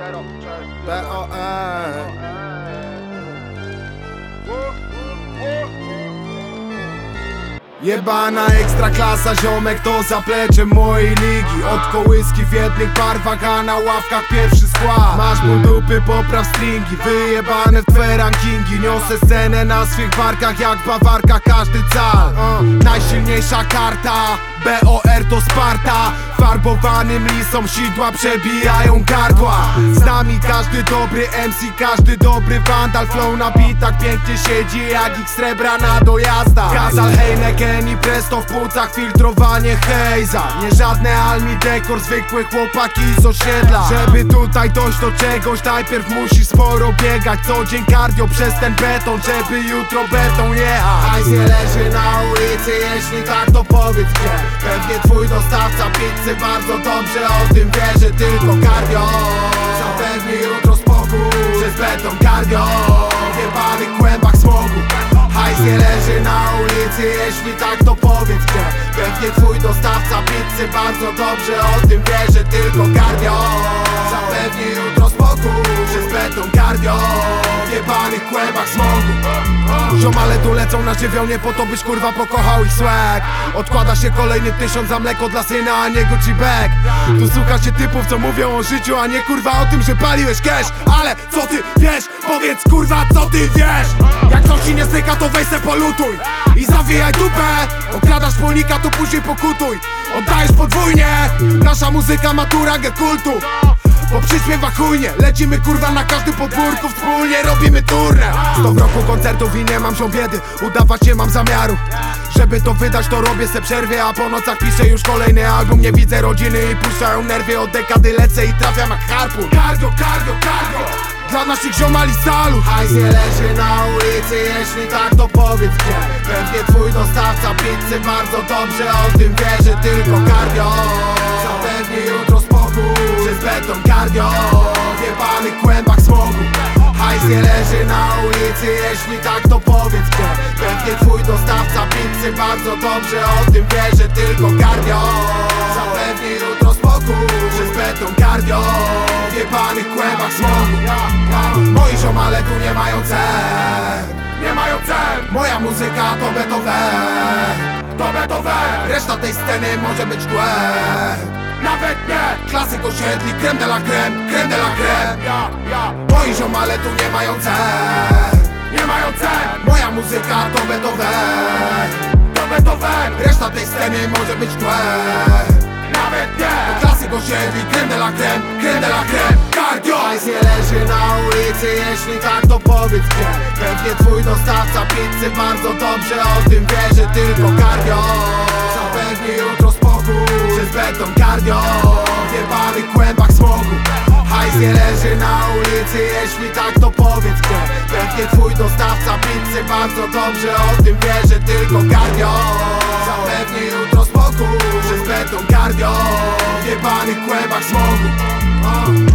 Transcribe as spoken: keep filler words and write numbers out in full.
B O E Jebana ekstra klasa, ziomek to zaplecze mojej ligi. Od kołyski w jednych barwach, a na ławkach pierwszy skład. Masz ból dupy, popraw stringi, wyjebane w twoje rankingi. Niosę scenę na swych barkach jak bawarka, każdy cal. uh, Najsilniejsza karta, B O R to Sparta. Farbowanym lisom sidła przebijają gardła. Z nami każdy dobry M C, każdy dobry wandal. Flow na bitach pięknie siedzi jak ich srebra na dojazdach. Gazal, Heineken i Presto w płucach, filtrowanie hejza. Nie żadne Almi dekor, zwykłe chłopaki z osiedla. Żeby tutaj dojść do czegoś, najpierw musisz sporo biegać. Co dzień cardio przez ten beton, żeby jutro beton jechać. Hajs nie leży na ulicy, jeśli tak to powiedz gdzie. Pewnie twój dostawca pizzy bardzo dobrze o tym wie, że tylko cardio zapewni jutro spokój. Przez beton cardio w jebanych kłębach smogu. Hajs nie leży na ulicy, jeśli tak to powiedz gdzie. Pewnie twój dostawca pizzy bardzo dobrze o tym wie, że tylko cardio zapewni jutro spokój. Przez beton cardio w jebanych kłębach smogu. Ziomale tu lecą na żywioł, nie po to byś kurwa pokochał ich swag. Odkłada się kolejny tysiąc za mleko dla syna, a nie Gucci bag. Tu słucha się typów, co mówią o życiu, a nie kurwa o tym, że paliłeś cash. Ale co ty wiesz? Powiedz kurwa, co ty wiesz? Jak coś ci nie styka, to weź se polutuj i zawijaj dupę. Okradasz polnika, to później pokutuj. Oddajesz podwójnie. Nasza muzyka ma tu rangę kultu, bo przyśpiewa chujnie. Lecimy kurwa na każdym podwórku, wspólnie robimy turnę. Sto w roku koncertów i nie mam się biedy. Udawać nie mam zamiaru. Żeby to wydać, to robię se przerwie, a po nocach piszę już kolejny album. Nie widzę rodziny i puszczają nerwy. Od dekady lecę i trafiam jak harpun. Cardio, cardio, cardio dla naszych ziomali salut. Hajs nie leży na ulicy, jeśli tak to powiedz gdzie. Pewnie twój dostawca pizzy bardzo dobrze o tym wie, że tylko cardio zapewni jutro spokój. Przez beton cardio w jebanych kłębach smogu. Hajs nie leży na ulicy, jeśli tak to powiedz gdzie. Pewnie twój dostawca pizzy bardzo dobrze o tym wie, że tylko cardio zapewni jutro spokój. Przez beton cardio w jebanych kłębach smogu. Moi ziomale tu nie mają cen, nie mają cen. Moja muzyka to Beethoven, to Beethoven. Reszta tej sceny może być tłe, nawet nie. Klasyk osiedli, creme de la creme, creme de la creme. ja, ja. Moi ziomale tu nie mają cen, nie mają cen. Moja muzyka to Beethoven, to Beethoven. Reszta tej sceny może być tłe, nawet nie. Klasyk osiedli, creme de la creme, creme de la creme. Cardio! Hajs nie leży na ulicy, jeśli tak to powiedz gdzie. Pewnie twój dostawca pizzy bardzo dobrze o tym wie, że tylko cardio zapewni jutro spokój. Przez beton cardio w jebanych kłębach smogu. Hajs nie leży na ulicy, jeśli tak to powiedz gdzie. Pewnie twój dostawca pizzy bardzo dobrze o tym wie, że tylko cardio zapewni jutro spokój. Przez beton cardio w jebanych kłębach smogu.